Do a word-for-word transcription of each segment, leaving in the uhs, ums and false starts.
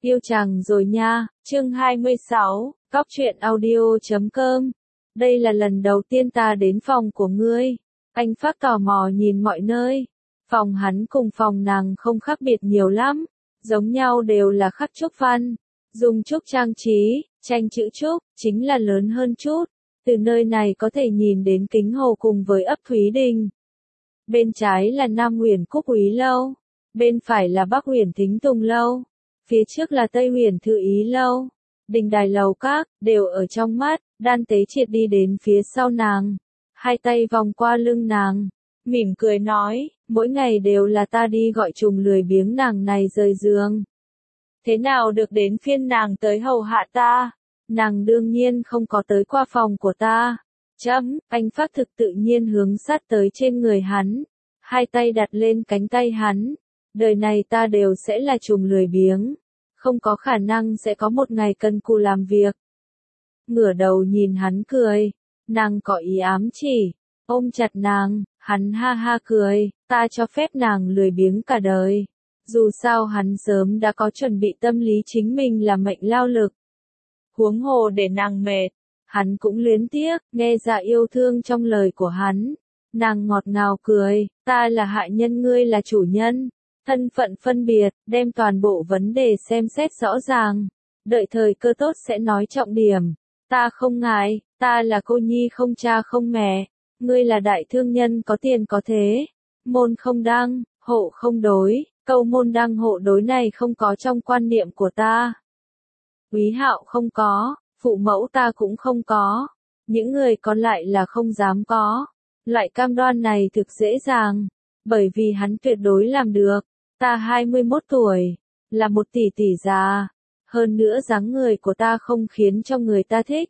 Yêu chàng rồi nha, chương hai mươi sáu, Cóc truyện audio chấm com. Đây là lần đầu tiên ta đến phòng của ngươi. Anh Phác tò mò nhìn mọi nơi. Phòng hắn cùng phòng nàng không khác biệt nhiều lắm. Giống nhau đều là khắc trúc văn. Dùng trúc trang trí, tranh chữ trúc, chính là lớn hơn chút. Từ nơi này có thể nhìn đến Kính Hồ cùng với ấp Thúy Đình. Bên trái là Nam Huyền Cúc Úy Lâu. Bên phải là Bắc Huyền Thính Tùng Lâu. Phía trước là Tây Huyền Thư Ý Lâu. Đình đài lầu các, đều ở trong mắt. Đan Tế Triệt đi đến phía sau nàng. Hai tay vòng qua lưng nàng. Mỉm cười nói, mỗi ngày đều là ta đi gọi trùng lười biếng nàng này rời giường. Thế nào được đến phiên nàng tới hầu hạ ta? Nàng đương nhiên không có tới qua phòng của ta. Chấm, anh Phác thực tự nhiên hướng sát tới trên người hắn. Hai tay đặt lên cánh tay hắn. Đời này ta đều sẽ là trùng lười biếng. Không có khả năng sẽ có một ngày cần cù làm việc. Ngửa đầu nhìn hắn cười. Nàng có ý ám chỉ. Ôm chặt nàng, hắn ha ha cười. Ta cho phép nàng lười biếng cả đời. Dù sao hắn sớm đã có chuẩn bị tâm lý chính mình là mệnh lao lực. Huống hồ để nàng mệt. Hắn cũng luyến tiếc, nghe ra yêu thương trong lời của hắn. Nàng ngọt ngào cười, ta là hạ nhân ngươi là chủ nhân. Thân phận phân biệt, đem toàn bộ vấn đề xem xét rõ ràng. Đợi thời cơ tốt sẽ nói trọng điểm. Ta không ngại, ta là cô nhi không cha không mẹ. Ngươi là đại thương nhân có tiền có thế. Môn không đăng, hộ không đối. Câu môn đăng hộ đối này không có trong quan niệm của ta. Quý Hạo không có, phụ mẫu ta cũng không có. Những người còn lại là không dám có. Loại cam đoan này thực dễ dàng. Bởi vì hắn tuyệt đối làm được. Ta hai mươi mốt tuổi, là một tỷ tỷ già, hơn nữa dáng người của ta không khiến cho người ta thích.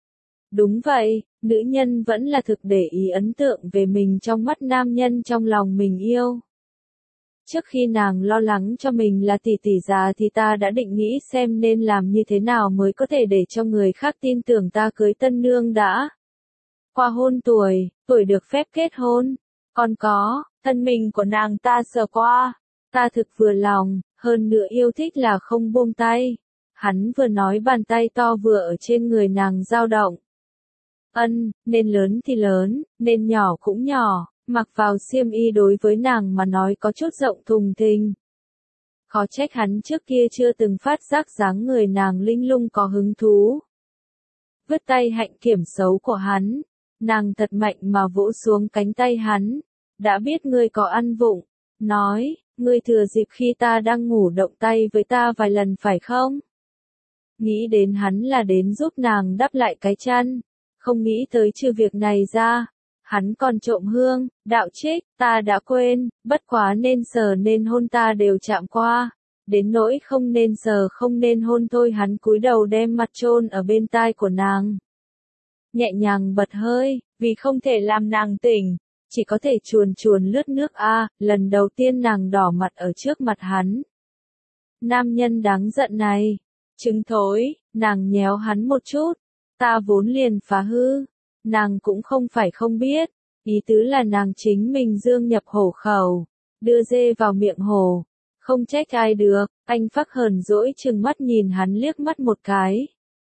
Đúng vậy, nữ nhân vẫn là thực để ý ấn tượng về mình trong mắt nam nhân trong lòng mình yêu. Trước khi nàng lo lắng cho mình là tỷ tỷ già thì ta đã định nghĩ xem nên làm như thế nào mới có thể để cho người khác tin tưởng ta cưới tân nương đã. Qua hôn tuổi, tuổi được phép kết hôn, còn có, thân mình của nàng ta sờ qua. Ta thực vừa lòng, hơn nữa yêu thích là không buông tay. Hắn vừa nói bàn tay to vừa ở trên người nàng dao động. Ân, nên lớn thì lớn, nên nhỏ cũng nhỏ, mặc vào xiêm y đối với nàng mà nói có chút rộng thùng thình. Khó trách hắn trước kia chưa từng phát giác dáng người nàng linh lung có hứng thú. Vứt tay hạnh kiểm xấu của hắn, nàng thật mạnh mà vỗ xuống cánh tay hắn. Đã biết ngươi có ăn vụng, nói. Ngươi thừa dịp khi ta đang ngủ động tay với ta vài lần phải không? Nghĩ đến hắn là đến giúp nàng đắp lại cái chăn. Không nghĩ tới trừ việc này ra. Hắn còn trộm hương, đạo trích, ta đã quên, bất quá nên sờ nên hôn ta đều chạm qua. Đến nỗi không nên sờ không nên hôn thôi hắn cúi đầu đem mặt chôn ở bên tai của nàng. Nhẹ nhàng bật hơi, vì không thể làm nàng tỉnh. Chỉ có thể chuồn chuồn lướt nước a, à, lần đầu tiên nàng đỏ mặt ở trước mặt hắn. Nam nhân đáng giận này, trứng thối, nàng nhéo hắn một chút, ta vốn liền phá hư, nàng cũng không phải không biết, ý tứ là nàng chính mình dương nhập hổ khẩu, đưa dê vào miệng hổ, không trách ai được, anh Phác hờn dỗi trừng mắt nhìn hắn liếc mắt một cái.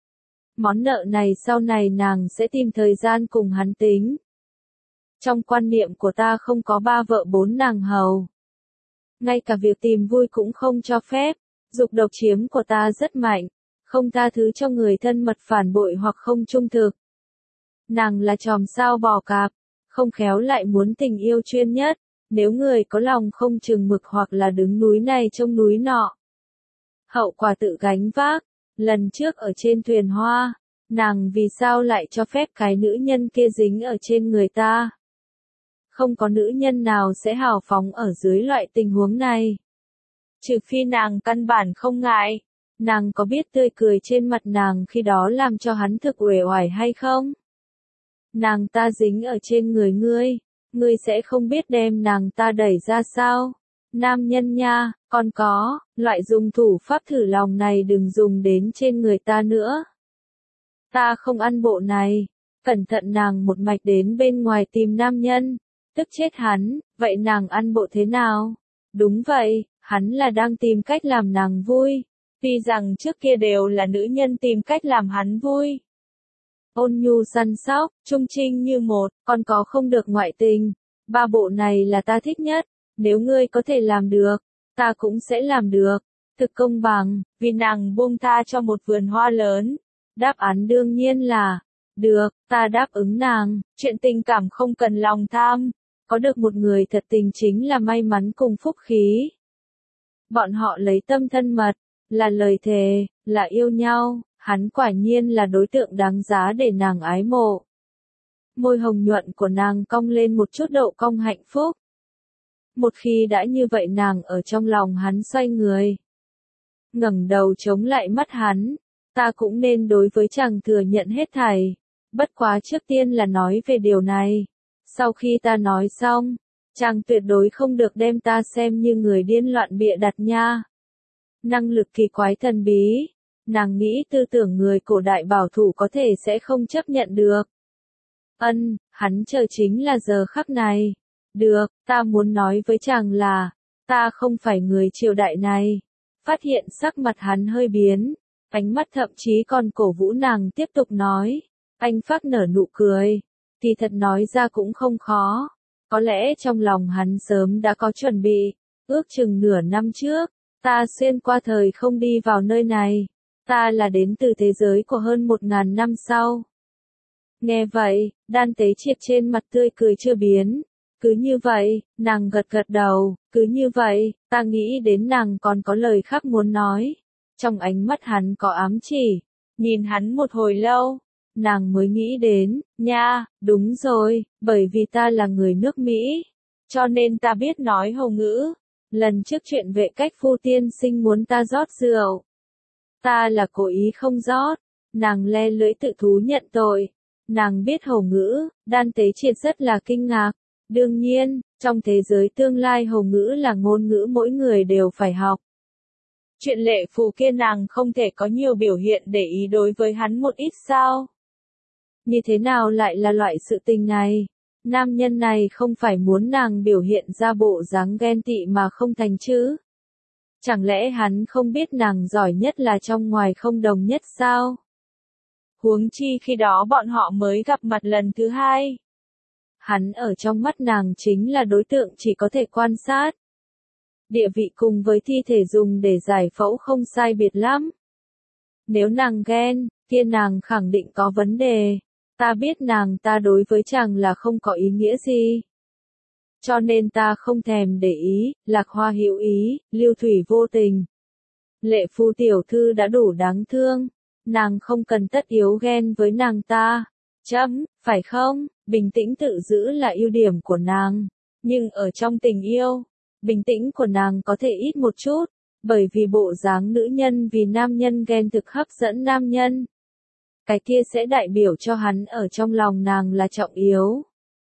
Món nợ này sau này nàng sẽ tìm thời gian cùng hắn tính. Trong quan niệm của ta không có ba vợ bốn nàng hầu. Ngay cả việc tìm vui cũng không cho phép. Dục độc chiếm của ta rất mạnh. Không tha thứ cho người thân mật phản bội hoặc không trung thực. Nàng là chòm sao bò cạp. Không khéo lại muốn tình yêu chuyên nhất. Nếu người có lòng không chừng mực hoặc là đứng núi này trông núi nọ. Hậu quả tự gánh vác. Lần trước ở trên thuyền hoa. Nàng vì sao lại cho phép cái nữ nhân kia dính ở trên người ta? Không có nữ nhân nào sẽ hào phóng ở dưới loại tình huống này. Trừ phi nàng căn bản không ngại. Nàng có biết tươi cười trên mặt nàng khi đó làm cho hắn thực uể oải hay không? Nàng ta dính ở trên người ngươi. Ngươi sẽ không biết đem nàng ta đẩy ra sao? Nam nhân nha, còn có, loại dùng thủ pháp thử lòng này đừng dùng đến trên người ta nữa. Ta không ăn bộ này. Cẩn thận nàng một mạch đến bên ngoài tìm nam nhân. Tức chết hắn, vậy nàng ăn bộ thế nào? Đúng vậy, hắn là đang tìm cách làm nàng vui. Tuy rằng trước kia đều là nữ nhân tìm cách làm hắn vui. Ôn nhu săn sóc, trung trinh như một, còn có không được ngoại tình. Ba bộ này là ta thích nhất, nếu ngươi có thể làm được, ta cũng sẽ làm được. Thực công bằng, vì nàng buông tha cho một vườn hoa lớn. Đáp án đương nhiên là, được, ta đáp ứng nàng, chuyện tình cảm không cần lòng tham. Có được một người thật tình chính là may mắn cùng phúc khí. Bọn họ lấy tâm thân mật, là lời thề, là yêu nhau, hắn quả nhiên là đối tượng đáng giá để nàng ái mộ. Môi hồng nhuận của nàng cong lên một chút độ cong hạnh phúc. Một khi đã như vậy nàng ở trong lòng hắn xoay người. Ngẩng đầu chống lại mắt hắn, ta cũng nên đối với chàng thừa nhận hết thảy. Bất quá trước tiên là nói về điều này. Sau khi ta nói xong, chàng tuyệt đối không được đem ta xem như người điên loạn bịa đặt nha. Năng lực kỳ quái thần bí, nàng nghĩ tư tưởng người cổ đại bảo thủ có thể sẽ không chấp nhận được. Ân, hắn chờ chính là giờ khắc này. Được, ta muốn nói với chàng là, ta không phải người triều đại này. Phát hiện sắc mặt hắn hơi biến, ánh mắt thậm chí còn cổ vũ nàng tiếp tục nói. Anh Phác nở nụ cười, thì thật nói ra cũng không khó. Có lẽ trong lòng hắn sớm đã có chuẩn bị, ước chừng nửa năm trước, ta xuyên qua thời không đi vào nơi này. Ta là đến từ thế giới của hơn một ngàn năm sau. Nghe vậy, Đan Tế Triệt trên mặt tươi cười chưa biến. Cứ như vậy, nàng gật gật đầu, cứ như vậy, ta nghĩ đến nàng còn có lời khác muốn nói. Trong ánh mắt hắn có ám chỉ, nhìn hắn một hồi lâu, nàng mới nghĩ đến, nha, đúng rồi, bởi vì ta là người nước Mỹ, cho nên ta biết nói Hầu ngữ. Lần trước chuyện vệ cách phu tiên sinh muốn ta rót rượu. Ta là cố ý không rót, nàng le lưỡi tự thú nhận tội. Nàng biết Hầu ngữ, Đan Tế Triệt rất là kinh ngạc. Đương nhiên, trong thế giới tương lai Hầu ngữ là ngôn ngữ mỗi người đều phải học. Chuyện lệ phù kia nàng không thể có nhiều biểu hiện để ý đối với hắn một ít sao? Như thế nào lại là loại sự tình này? Nam nhân này không phải muốn nàng biểu hiện ra bộ dáng ghen tị mà không thành chứ? Chẳng lẽ hắn không biết nàng giỏi nhất là trong ngoài không đồng nhất sao? Huống chi khi đó bọn họ mới gặp mặt lần thứ hai. Hắn ở trong mắt nàng chính là đối tượng chỉ có thể quan sát. Địa vị cùng với thi thể dùng để giải phẫu không sai biệt lắm. Nếu nàng ghen, kia nàng khẳng định có vấn đề. Ta biết nàng ta đối với chàng là không có ý nghĩa gì. Cho nên ta không thèm để ý, Lạc Hoa hữu ý, Lưu Thủy vô tình. Lệ phu tiểu thư đã đủ đáng thương. Nàng không cần tất yếu ghen với nàng ta. Chấm, phải không? Bình tĩnh tự giữ là ưu điểm của nàng. Nhưng ở trong tình yêu, bình tĩnh của nàng có thể ít một chút. Bởi vì bộ dáng nữ nhân vì nam nhân ghen thực hấp dẫn nam nhân. Cái kia sẽ đại biểu cho hắn ở trong lòng nàng là trọng yếu.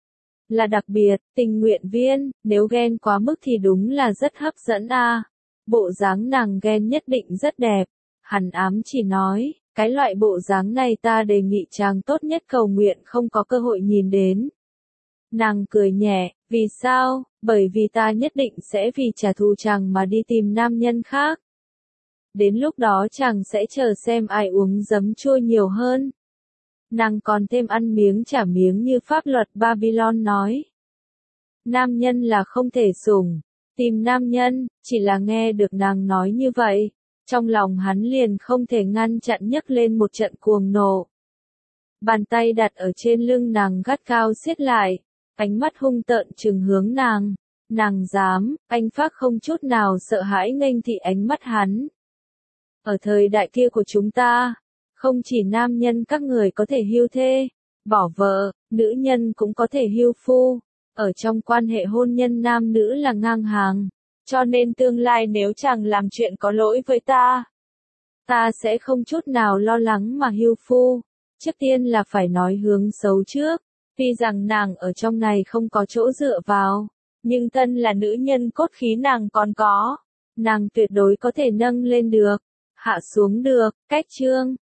Là đặc biệt, tình nguyện viên, nếu ghen quá mức thì đúng là rất hấp dẫn a. À. Bộ dáng nàng ghen nhất định rất đẹp. Hắn ám chỉ nói, cái loại bộ dáng này ta đề nghị chàng tốt nhất cầu nguyện không có cơ hội nhìn đến. Nàng cười nhẹ, vì sao? Bởi vì ta nhất định sẽ vì trả thù chàng mà đi tìm nam nhân khác. Đến lúc đó chàng sẽ chờ xem ai uống giấm chua nhiều hơn. Nàng còn thêm ăn miếng trả miếng như pháp luật Babylon nói. Nam nhân là không thể sủng, tìm nam nhân, chỉ là nghe được nàng nói như vậy. Trong lòng hắn liền không thể ngăn chặn nhấc lên một trận cuồng nộ. Bàn tay đặt ở trên lưng nàng gắt cao siết lại, ánh mắt hung tợn trừng hướng nàng. Nàng dám, anh Phác không chút nào sợ hãi nghênh thị ánh mắt hắn. Ở thời đại kia của chúng ta, không chỉ nam nhân các người có thể hưu thê, bỏ vợ, nữ nhân cũng có thể hưu phu. Ở trong quan hệ hôn nhân nam nữ là ngang hàng. Cho nên tương lai nếu chàng làm chuyện có lỗi với ta, ta sẽ không chút nào lo lắng mà hưu phu. Trước tiên là phải nói hướng xấu trước. Tuy rằng nàng ở trong này không có chỗ dựa vào, nhưng thân là nữ nhân cốt khí nàng còn có. Nàng tuyệt đối có thể nâng lên được, hạ xuống được, cách chương.